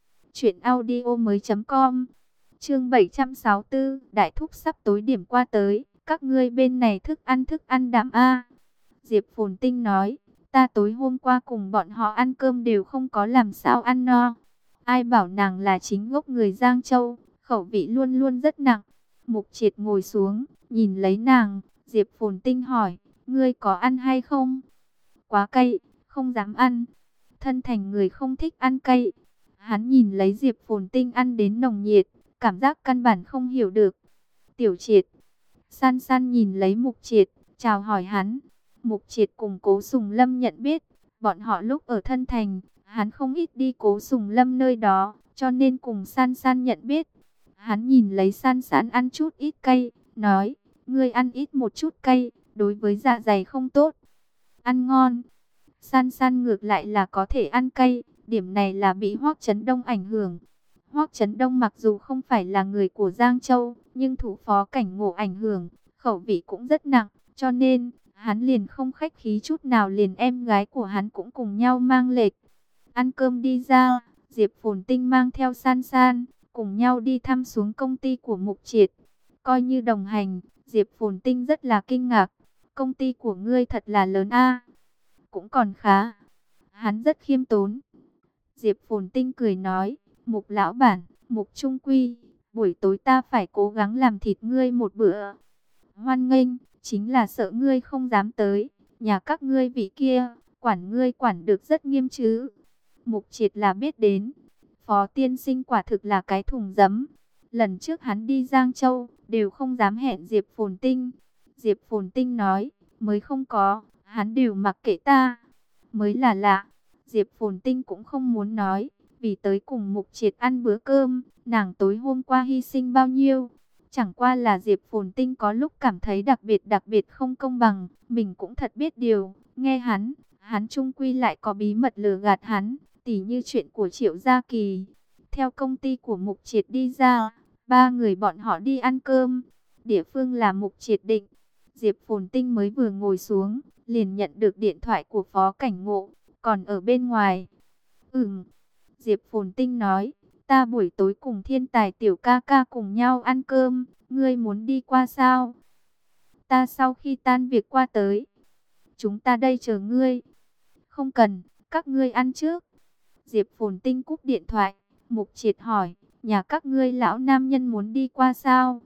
truyệnaudiomoi.com. Chương 764, đại thúc sắp tối điểm qua tới, các ngươi bên này thức ăn đạm a. Diệp Phồn Tinh nói, ta tối hôm qua cùng bọn họ ăn cơm đều không có làm sao ăn no. Ai bảo nàng là chính gốc người Giang Châu, khẩu vị luôn luôn rất nặng. Mục Triệt ngồi xuống, nhìn lấy nàng, Diệp Phồn Tinh hỏi, ngươi có ăn hay không? Quá cay, không dám ăn. Thân thành người không thích ăn cay. Hắn nhìn lấy Diệp Phồn Tinh ăn đến nồng nhiệt, cảm giác căn bản không hiểu được. Tiểu Triệt. San San nhìn lấy Mục Triệt, chào hỏi hắn. Mục Triệt cùng Cố Sùng Lâm nhận biết, bọn họ lúc ở Thân Thành, hắn không ít đi Cố Sùng Lâm nơi đó, cho nên cùng San San nhận biết. Hắn nhìn lấy San San ăn chút ít cay, nói, ngươi ăn ít một chút cay, đối với dạ dày không tốt. Ăn ngon. San San ngược lại là có thể ăn cay, điểm này là bị Hoắc Chấn Đông ảnh hưởng. Hoắc Chấn Đông mặc dù không phải là người của Giang Châu, nhưng thủ phó Cảnh Ngộ ảnh hưởng, khẩu vị cũng rất nặng, cho nên hắn liền không khách khí chút nào, liền em gái của hắn cũng cùng nhau mang lệch. Ăn cơm đi ra, Diệp Phồn Tinh mang theo San San, cùng nhau đi thăm xuống công ty của Mục Triệt. Coi như đồng hành, Diệp Phồn Tinh rất là kinh ngạc. Công ty của ngươi thật là lớn a. Cũng còn khá. Hắn rất khiêm tốn. Diệp Phồn Tinh cười nói, Mục lão bản, Mục Trung Quy, buổi tối ta phải cố gắng làm thịt ngươi một bữa. Hoan nghênh, chính là sợ ngươi không dám tới. Nhà các ngươi vị kia, quản ngươi quản được rất nghiêm chứ. Mục Triệt là biết đến. Phó tiên sinh quả thực là cái thùng giấm. Lần trước hắn đi Giang Châu, đều không dám hẹn Diệp Phồn Tinh. Diệp Phồn Tinh nói, mới không có, hắn đều mặc kệ ta. Mới là lạ. Diệp Phồn Tinh cũng không muốn nói, vì tới cùng Mục Triệt ăn bữa cơm, nàng tối hôm qua hy sinh bao nhiêu. Chẳng qua là Diệp Phồn Tinh có lúc cảm thấy đặc biệt không công bằng, mình cũng thật biết điều, nghe hắn chung quy lại có bí mật lừa gạt hắn, tỉ như chuyện của Triệu Gia Kỳ. Theo công ty của Mục Triệt đi ra, ba người bọn họ đi ăn cơm, địa phương là Mục Triệt định. Diệp Phồn Tinh mới vừa ngồi xuống, liền nhận được điện thoại của Phó Cảnh Ngộ, còn ở bên ngoài. Diệp Phồn Tinh nói, ta buổi tối cùng Thiên Tài tiểu ca ca cùng nhau ăn cơm, ngươi muốn đi qua sao? Ta sau khi tan việc qua tới. Chúng ta đây chờ ngươi. Không cần, các ngươi ăn trước. Diệp Phồn Tinh cúp điện thoại, Mục Triệt hỏi, nhà các ngươi lão nam nhân muốn đi qua sao?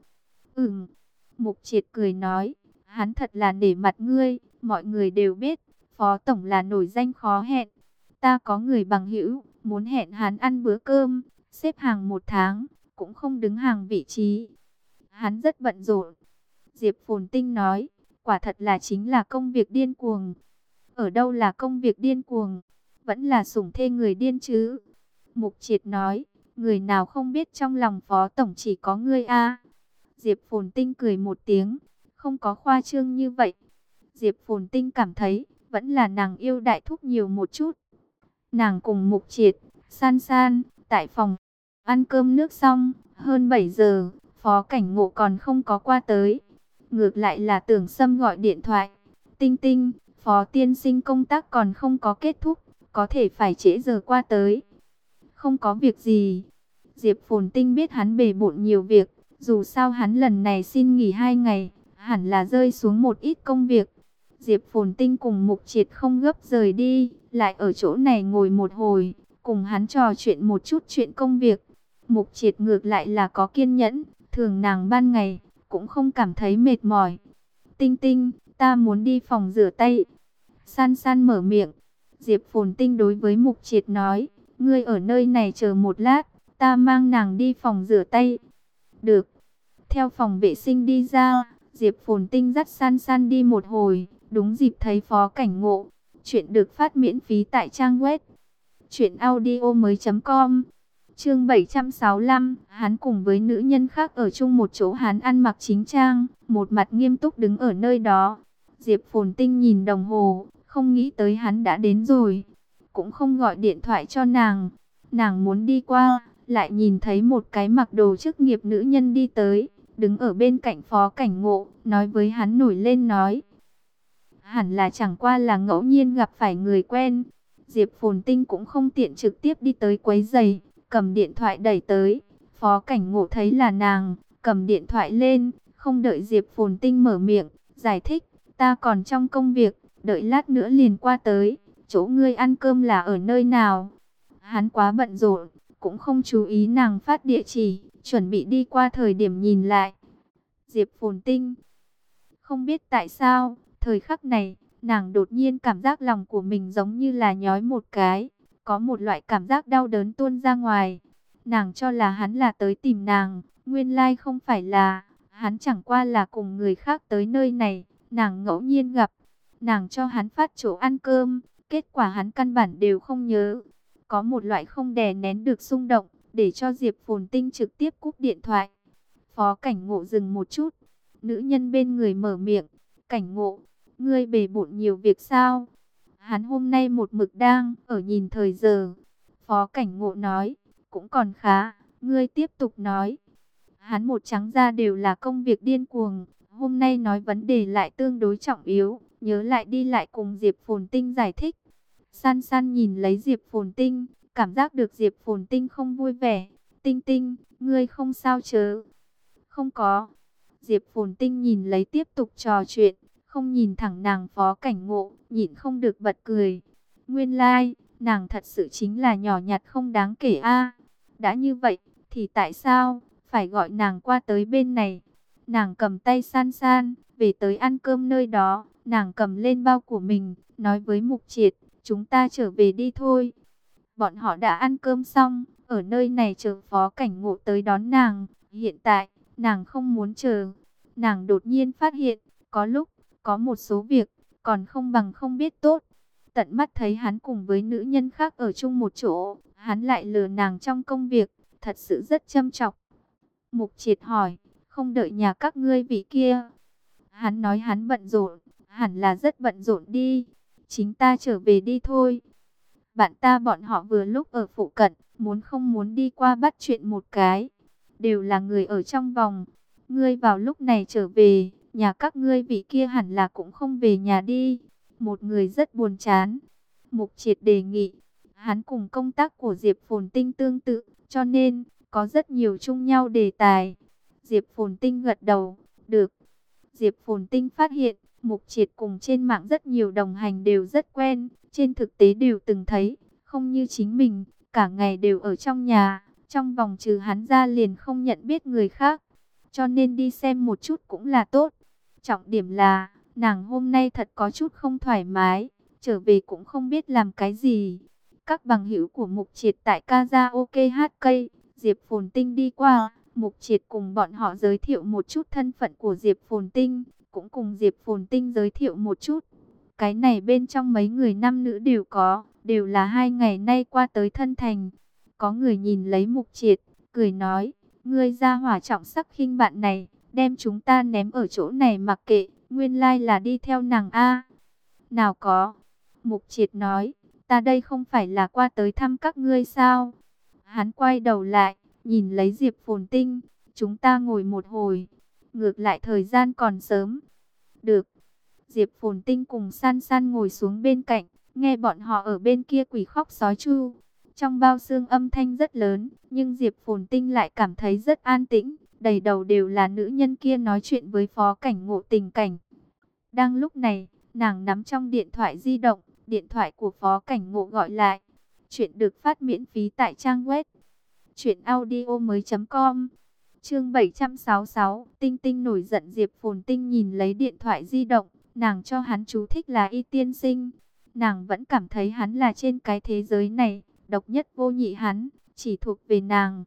Mục Triệt cười nói, hắn thật là nể mặt ngươi, mọi người đều biết, Phó Tổng là nổi danh khó hẹn. Ta có người bằng hữu, muốn hẹn hắn ăn bữa cơm, xếp hàng 1 tháng, cũng không đứng hàng vị trí. Hắn rất bận rộn. Diệp Phồn Tinh nói, quả thật là chính là công việc điên cuồng. Ở đâu là công việc điên cuồng, vẫn là sủng thê người điên chứ. Mục Triệt nói, người nào không biết trong lòng Phó Tổng chỉ có ngươi a. Diệp Phồn Tinh cười một tiếng, không có khoa trương như vậy. Diệp Phồn Tinh cảm thấy, vẫn là nàng yêu đại thúc nhiều một chút. Nàng cùng Mục Triệt, San San, tại phòng ăn cơm nước xong, hơn 7 giờ, Phó Cảnh Ngộ còn không có qua tới. Ngược lại là Tưởng Sâm gọi điện thoại, Tinh Tinh, Phó tiên sinh công tác còn không có kết thúc, có thể phải trễ giờ qua tới. Không có việc gì. Diệp Phồn Tinh biết hắn bề bộn nhiều việc, dù sao hắn lần này xin nghỉ 2 ngày, hẳn là rơi xuống một ít công việc. Diệp Phồn Tinh cùng Mục Triệt không gấp rời đi, lại ở chỗ này ngồi một hồi, cùng hắn trò chuyện một chút chuyện công việc. Mục Triệt ngược lại là có kiên nhẫn, thường nàng ban ngày, cũng không cảm thấy mệt mỏi. Tinh Tinh, ta muốn đi phòng rửa tay. San San mở miệng. Diệp Phồn Tinh đối với Mục Triệt nói, ngươi ở nơi này chờ một lát, ta mang nàng đi phòng rửa tay. Được. Theo phòng vệ sinh đi ra, Diệp Phồn Tinh dắt San San đi một hồi, đúng dịp thấy Phó Cảnh Ngộ. Chuyện được phát miễn phí tại trang web truyệnaudiomoi.com. Chương 765, hắn cùng với nữ nhân khác ở chung một chỗ, hắn ăn mặc chính trang, một mặt nghiêm túc đứng ở nơi đó. Diệp Phồn Tinh nhìn đồng hồ, không nghĩ tới hắn đã đến rồi, cũng không gọi điện thoại cho nàng. Nàng muốn đi qua, lại nhìn thấy một cái mặc đồ chức nghiệp nữ nhân đi tới, đứng ở bên cạnh Phó Cảnh Ngộ, nói với hắn nổi lên nói. Hẳn là chẳng qua là ngẫu nhiên gặp phải người quen. Diệp Phồn Tinh cũng không tiện trực tiếp đi tới quấy rầy, cầm điện thoại đẩy tới. Phó Cảnh Ngộ thấy là nàng, cầm điện thoại lên, không đợi Diệp Phồn Tinh mở miệng, giải thích, ta còn trong công việc, đợi lát nữa liền qua tới, chỗ ngươi ăn cơm là ở nơi nào? Hắn quá bận rộn, cũng không chú ý nàng phát địa chỉ, chuẩn bị đi qua thời điểm nhìn lại. Diệp Phồn Tinh, không biết tại sao, thời khắc này, nàng đột nhiên cảm giác lòng của mình giống như là nhói một cái, có một loại cảm giác đau đớn tuôn ra ngoài. Nàng cho là hắn là tới tìm nàng, nguyên lai không phải là, hắn chẳng qua là cùng người khác tới nơi này, nàng ngẫu nhiên gặp. Nàng cho hắn phát chỗ ăn cơm, kết quả hắn căn bản đều không nhớ. Có một loại không đè nén được xung động, để cho Diệp Phồn Tinh trực tiếp cúp điện thoại. Phó Cảnh Ngộ dừng một chút, nữ nhân bên người mở miệng, Cảnh Ngộ, ngươi bề bộn nhiều việc sao? Hắn hôm nay một mực đang ở nhìn thời giờ. Phó Cảnh Ngộ nói, cũng còn khá, ngươi tiếp tục nói. Hắn một trắng ra đều là công việc điên cuồng, hôm nay nói vấn đề lại tương đối trọng yếu, nhớ lại đi lại cùng Diệp Phồn Tinh giải thích. San San nhìn lấy Diệp Phồn Tinh, cảm giác được Diệp Phồn Tinh không vui vẻ. Tinh Tinh, ngươi không sao chớ? Không có. Diệp Phồn Tinh nhìn lấy tiếp tục trò chuyện, không nhìn thẳng nàng. Phó Cảnh Ngộ, nhịn không được bật cười. Nguyên lai, nàng thật sự chính là nhỏ nhặt không đáng kể a. Đã như vậy, thì tại sao phải gọi nàng qua tới bên này? Nàng cầm tay San San, về tới ăn cơm nơi đó, nàng cầm lên bao của mình, nói với Mục Triệt, chúng ta trở về đi thôi. Bọn họ đã ăn cơm xong, ở nơi này chờ Phó Cảnh Ngộ tới đón nàng. Hiện tại, nàng không muốn chờ. Nàng đột nhiên phát hiện, có lúc, có một số việc, còn không bằng không biết tốt. Tận mắt thấy hắn cùng với nữ nhân khác ở chung một chỗ, hắn lại lừa nàng trong công việc, thật sự rất châm chọc. Mục Triệt hỏi, không đợi nhà các ngươi vị kia? Hắn nói hắn bận rộn, hẳn là rất bận rộn đi. Chính ta trở về đi thôi. Bạn ta bọn họ vừa lúc ở phụ cận, muốn không muốn đi qua bắt chuyện một cái. Đều là người ở trong vòng. Ngươi vào lúc này trở về, nhà các ngươi vị kia hẳn là cũng không về nhà đi. Một người rất buồn chán. Mục Triệt đề nghị, hắn cùng công tác của Diệp Phồn Tinh tương tự, cho nên có rất nhiều chung nhau đề tài. Diệp Phồn Tinh gật đầu, được. Diệp Phồn Tinh phát hiện, Mục Triệt cùng trên mạng rất nhiều đồng hành đều rất quen, trên thực tế đều từng thấy, không như chính mình, cả ngày đều ở trong nhà, trong vòng trừ hắn ra liền không nhận biết người khác, cho nên đi xem một chút cũng là tốt. Trọng điểm là, nàng hôm nay thật có chút không thoải mái, trở về cũng không biết làm cái gì. Các bằng hữu của Mục Triệt tại karaoke hát cây, Diệp Phồn Tinh đi qua, Mục Triệt cùng bọn họ giới thiệu một chút thân phận của Diệp Phồn Tinh, cũng cùng Diệp Phồn Tinh giới thiệu một chút. Cái này bên trong mấy người nam nữ đều có, đều là 2 ngày nay qua tới thân thành. Có người nhìn lấy Mục Triệt, cười nói, ngươi ra hỏa trọng sắc khinh bạn này, đem chúng ta ném ở chỗ này mặc kệ, nguyên lai là đi theo nàng a. Nào có. Mục Triệt nói, ta đây không phải là qua tới thăm các ngươi sao? Hắn quay đầu lại, nhìn lấy Diệp Phồn Tinh, chúng ta ngồi một hồi, ngược lại thời gian còn sớm. Được. Diệp Phồn Tinh cùng San San ngồi xuống bên cạnh, nghe bọn họ ở bên kia quỷ khóc sói chu. Trong bao xương âm thanh rất lớn, nhưng Diệp Phồn Tinh lại cảm thấy rất an tĩnh, đầy đầu đều là nữ nhân kia nói chuyện với Phó Cảnh Ngộ tình cảnh. Đang lúc này, nàng nắm trong điện thoại di động, điện thoại của Phó Cảnh Ngộ gọi lại. Chuyện được phát miễn phí tại trang web truyệnaudiomoi.com. Chương 766, Tinh Tinh nổi giận. Diệp Phồn Tinh nhìn lấy điện thoại di động, nàng cho hắn chú thích là Y tiên sinh. Nàng vẫn cảm thấy hắn là trên cái thế giới này, độc nhất vô nhị, hắn chỉ thuộc về nàng.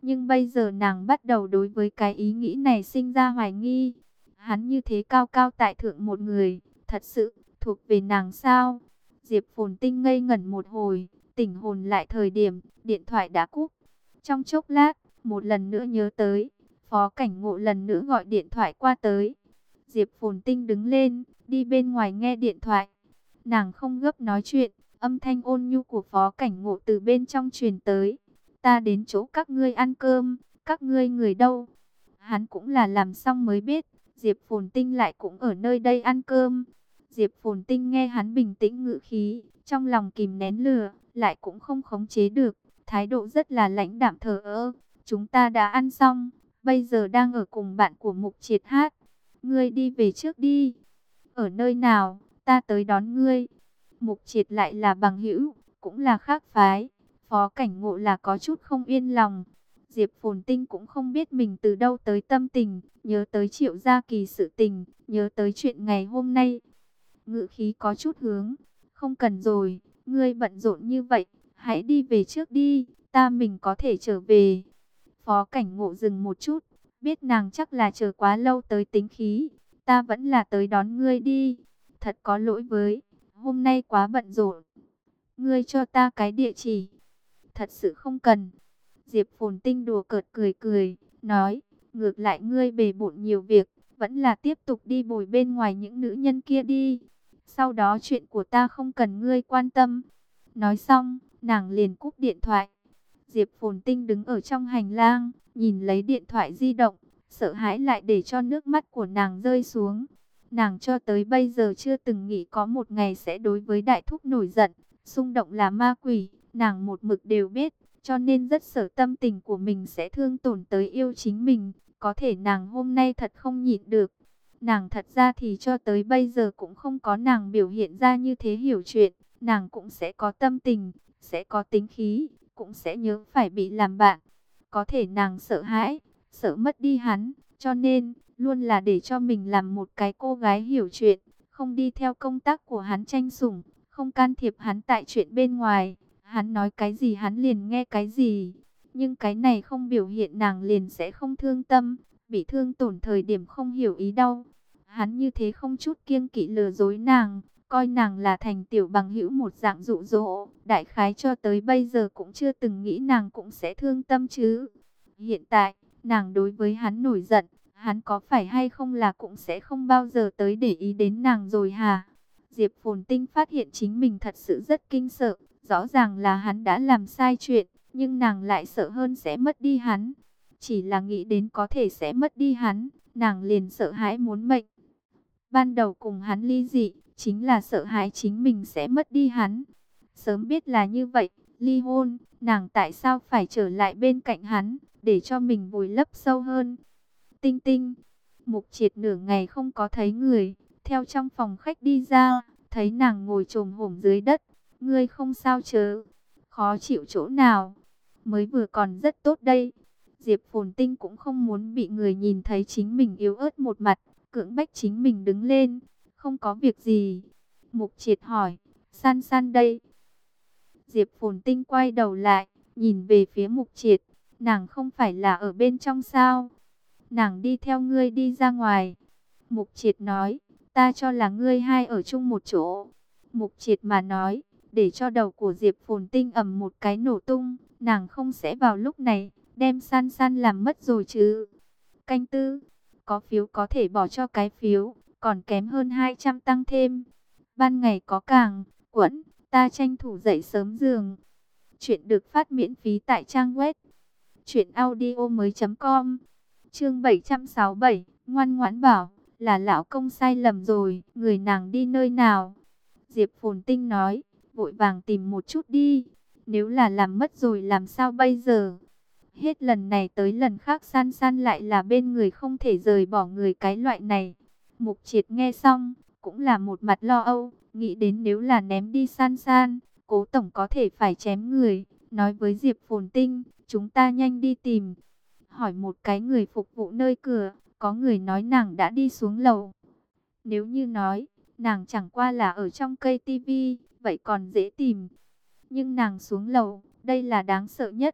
Nhưng bây giờ nàng bắt đầu đối với cái ý nghĩ này sinh ra hoài nghi. Hắn như thế cao cao tại thượng một người, thật sự thuộc về nàng sao? Diệp Phồn Tinh ngây ngẩn một hồi, tỉnh hồn lại thời điểm điện thoại đã cúp. Trong chốc lát, một lần nữa nhớ tới, Phó Cảnh Ngộ lần nữa gọi điện thoại qua tới. Diệp Phồn Tinh đứng lên, đi bên ngoài nghe điện thoại. Nàng không gấp nói chuyện, âm thanh ôn nhu của Phó Cảnh Ngộ từ bên trong truyền tới. Ta đến chỗ các ngươi ăn cơm, các ngươi người đâu? Hắn cũng là làm xong mới biết, Diệp Phồn Tinh lại cũng ở nơi đây ăn cơm. Diệp Phồn Tinh nghe hắn bình tĩnh ngữ khí, trong lòng kìm nén lửa, lại cũng không khống chế được, thái độ rất là lãnh đạm thờ ơ. Chúng ta đã ăn xong, bây giờ đang ở cùng bạn của Mục Triệt hát. Ngươi đi về trước đi. Ở nơi nào, ta tới đón ngươi. Mục Triệt lại là bằng hữu, cũng là khác phái. Phó Cảnh Ngộ là có chút không yên lòng. Diệp Phồn Tinh cũng không biết mình từ đâu tới tâm tình, nhớ tới Triệu Gia Kỳ sự tình, nhớ tới chuyện ngày hôm nay. Ngữ khí có chút hướng, không cần rồi, ngươi bận rộn như vậy, hãy đi về trước đi, ta mình có thể trở về. Phó Cảnh Ngộ dừng một chút, biết nàng chắc là chờ quá lâu tới tính khí, ta vẫn là tới đón ngươi đi. Thật có lỗi với, hôm nay quá bận rộn. Ngươi cho ta cái địa chỉ. Thật sự không cần. Diệp Phồn Tinh đùa cợt cười cười, nói, ngược lại ngươi bề bộn nhiều việc, vẫn là tiếp tục đi bồi bên ngoài những nữ nhân kia đi. Sau đó chuyện của ta không cần ngươi quan tâm. Nói xong, nàng liền cúp điện thoại. Diệp Phồn Tinh đứng ở trong hành lang, nhìn lấy điện thoại di động, sợ hãi lại để cho nước mắt của nàng rơi xuống. Nàng cho tới bây giờ chưa từng nghĩ có một ngày sẽ đối với đại thúc nổi giận, xung động là ma quỷ, nàng một mực đều biết, cho nên rất sợ tâm tình của mình sẽ thương tổn tới yêu chính mình, có thể nàng hôm nay thật không nhịn được. Nàng thật ra thì cho tới bây giờ cũng không có nàng biểu hiện ra như thế hiểu chuyện, nàng cũng sẽ có tâm tình, sẽ có tính khí, cũng sẽ nhớ phải bị làm bạn. Có thể nàng sợ hãi, sợ mất đi hắn, cho nên luôn là để cho mình làm một cái cô gái hiểu chuyện, không đi theo công tác của hắn tranh sủng, không can thiệp hắn tại chuyện bên ngoài. Hắn nói cái gì hắn liền nghe cái gì. Nhưng cái này không biểu hiện nàng liền sẽ không thương tâm, bị thương tổn thời điểm không hiểu ý đâu. Hắn như thế không chút kiêng kỵ lừa dối nàng, coi nàng là thành tiểu bằng hữu một dạng dụ dỗ. Đại khái cho tới bây giờ cũng chưa từng nghĩ nàng cũng sẽ thương tâm chứ. Hiện tại, nàng đối với hắn nổi giận, hắn có phải hay không là cũng sẽ không bao giờ tới để ý đến nàng rồi hả? Diệp Phồn Tinh phát hiện chính mình thật sự rất kinh sợ. Rõ ràng là hắn đã làm sai chuyện, nhưng nàng lại sợ hơn sẽ mất đi hắn. Chỉ là nghĩ đến có thể sẽ mất đi hắn, nàng liền sợ hãi muốn mệnh. Ban đầu cùng hắn ly dị, chính là sợ hãi chính mình sẽ mất đi hắn. Sớm biết là như vậy, ly hôn, nàng tại sao phải trở lại bên cạnh hắn, để cho mình vùi lấp sâu hơn. Tinh Tinh, Mục Triệt nửa ngày không có thấy người, theo trong phòng khách đi ra, thấy nàng ngồi chồm hổm dưới đất. Ngươi không sao chớ? Khó chịu chỗ nào? Mới vừa còn rất tốt đây. Diệp Phồn Tinh cũng không muốn bị người nhìn thấy chính mình yếu ớt một mặt, cưỡng bách chính mình đứng lên. Không có việc gì. Mục Triệt hỏi, San San đây. Diệp Phồn Tinh quay đầu lại, nhìn về phía Mục Triệt. Nàng không phải là ở bên trong sao? Nàng đi theo ngươi đi ra ngoài. Mục Triệt nói, ta cho là ngươi hai ở chung một chỗ. Mục Triệt mà nói, để cho đầu của Diệp Phồn Tinh ầm một cái nổ tung, nàng không sẽ vào lúc này đem San San làm mất rồi chứ. Canh tư, có phiếu có thể bỏ cho cái phiếu, còn kém hơn 200 tăng thêm. Ban ngày có càng, quẫn, ta tranh thủ dậy sớm giường. Chuyện được phát miễn phí tại trang web truyệnaudiomoi.com. Chương 767, ngoan ngoãn bảo, là lão công sai lầm rồi, người nàng đi nơi nào? Diệp Phồn Tinh nói, vội vàng tìm một chút đi, nếu là làm mất rồi làm sao bây giờ? Hết lần này tới lần khác San San lại là bên người không thể rời bỏ người cái loại này. Mục Triệt nghe xong, cũng là một mặt lo âu, nghĩ đến nếu là ném đi San San, Cố tổng có thể phải chém người, nói với Diệp Phồn Tinh, chúng ta nhanh đi tìm. Hỏi một cái người phục vụ nơi cửa, có người nói nàng đã đi xuống lầu. Nếu như nói, nàng chẳng qua là ở trong cây tivi, vậy còn dễ tìm. Nhưng nàng xuống lầu, đây là đáng sợ nhất.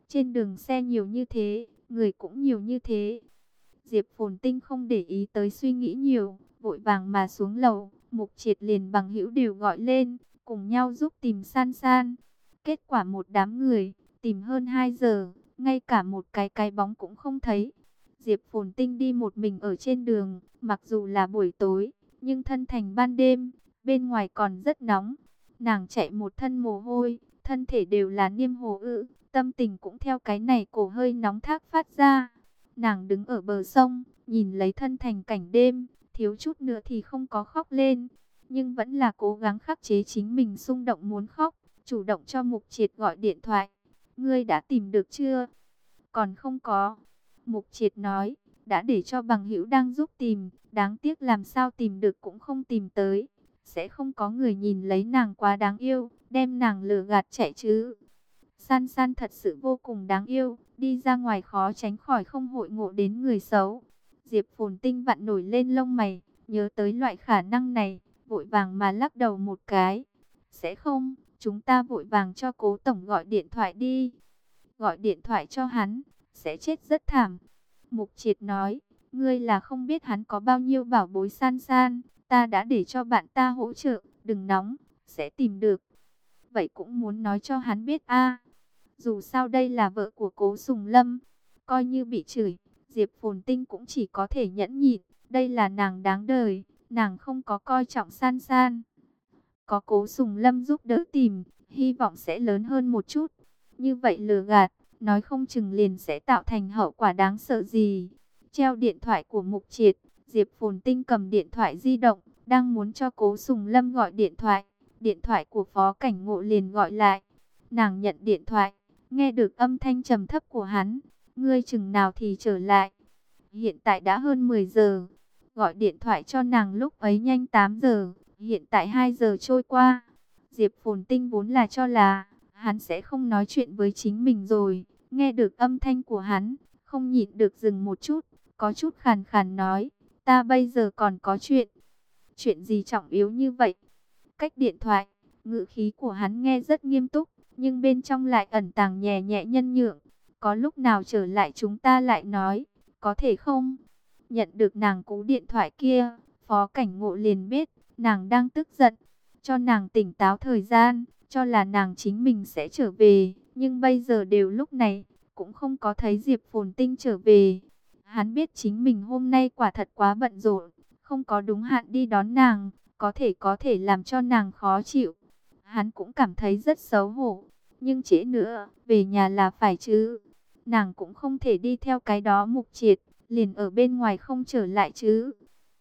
Trên đường xe nhiều như thế, người cũng nhiều như thế. Diệp Phồn Tinh không để ý tới suy nghĩ nhiều, vội vàng mà xuống lầu. Mục Triệt liền bằng hữu đều gọi lên, cùng nhau giúp tìm San San. Kết quả một đám người, tìm hơn 2 giờ, ngay cả một cái bóng cũng không thấy. Diệp Phồn Tinh đi một mình ở trên đường, mặc dù là buổi tối, nhưng thân thành ban đêm, bên ngoài còn rất nóng. Nàng chạy một thân mồ hôi, thân thể đều là niêm hồ ự, tâm tình cũng theo cái này cổ hơi nóng thác phát ra. Nàng đứng ở bờ sông, nhìn lấy thân thành cảnh đêm, thiếu chút nữa thì không có khóc lên, nhưng vẫn là cố gắng khắc chế chính mình xung động muốn khóc, chủ động cho Mục Triệt gọi điện thoại. Ngươi đã tìm được chưa? Còn không có. Mục Triệt nói, đã để cho bằng hữu đang giúp tìm, đáng tiếc làm sao tìm được cũng không tìm tới. Sẽ không có người nhìn lấy nàng quá đáng yêu, đem nàng lừa gạt chạy chứ. San San thật sự vô cùng đáng yêu, đi ra ngoài khó tránh khỏi không hội ngộ đến người xấu. Diệp Phồn Tinh vặn nổi lên lông mày, nhớ tới loại khả năng này, vội vàng mà lắc đầu một cái. Sẽ không, chúng ta vội vàng cho Cố tổng gọi điện thoại đi. Gọi điện thoại cho hắn, sẽ chết rất thảm. Mục Triệt nói, ngươi là không biết hắn có bao nhiêu bảo bối. San San, ta đã để cho bạn ta hỗ trợ, đừng nóng, sẽ tìm được. Vậy cũng muốn nói cho hắn biết a. Dù sao đây là vợ của Cố Sùng Lâm, coi như bị chửi, Diệp Phồn Tinh cũng chỉ có thể nhẫn nhịn, đây là nàng đáng đời, nàng không có coi trọng San San. Có Cố Sùng Lâm giúp đỡ tìm, hy vọng sẽ lớn hơn một chút. Như vậy lừa gạt, nói không chừng liền sẽ tạo thành hậu quả đáng sợ gì. Treo điện thoại của Mục Triệt, Diệp Phồn Tinh cầm điện thoại di động, đang muốn cho Cố Sùng Lâm gọi điện thoại. Điện thoại của Phó Cảnh Ngộ liền gọi lại. Nàng nhận điện thoại, nghe được âm thanh trầm thấp của hắn. Ngươi chừng nào thì trở lại? Hiện tại đã hơn 10 giờ. Gọi điện thoại cho nàng lúc ấy nhanh 8 giờ. Hiện tại 2 giờ trôi qua. Diệp Phồn Tinh vốn là cho là hắn sẽ không nói chuyện với chính mình rồi. Nghe được âm thanh của hắn, không nhịn được dừng một chút, có chút khàn khàn nói, ta bây giờ còn có chuyện. Chuyện gì trọng yếu như vậy? Cách điện thoại, ngữ khí của hắn nghe rất nghiêm túc, nhưng bên trong lại ẩn tàng nhẹ nhẹ nhân nhượng. Có lúc nào trở lại chúng ta lại nói, có thể không? Nhận được nàng cú điện thoại kia, Phó Cảnh Ngộ liền biết, nàng đang tức giận, cho nàng tỉnh táo thời gian, cho là nàng chính mình sẽ trở về. Nhưng bây giờ đều lúc này, cũng không có thấy Diệp Phồn Tinh trở về. Hắn biết chính mình hôm nay quả thật quá bận rộn, không có đúng hạn đi đón nàng, có thể làm cho nàng khó chịu. Hắn cũng cảm thấy rất xấu hổ, nhưng trễ nữa, về nhà là phải chứ. Nàng cũng không thể đi theo cái đó Mục Triệt, liền ở bên ngoài không trở lại chứ.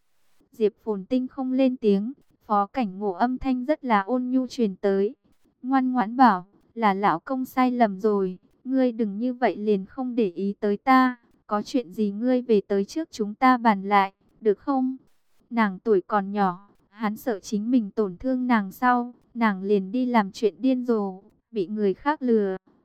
Diệp Phồn Tinh không lên tiếng, Phó Cảnh Ngộ âm thanh rất là ôn nhu truyền tới. Ngoan ngoãn bảo, là lão công sai lầm rồi, ngươi đừng như vậy liền không để ý tới ta. Có chuyện gì ngươi về tới trước chúng ta bàn lại, được không? Nàng tuổi còn nhỏ, hắn sợ chính mình tổn thương nàng sau, nàng liền đi làm chuyện điên rồ, bị người khác lừa.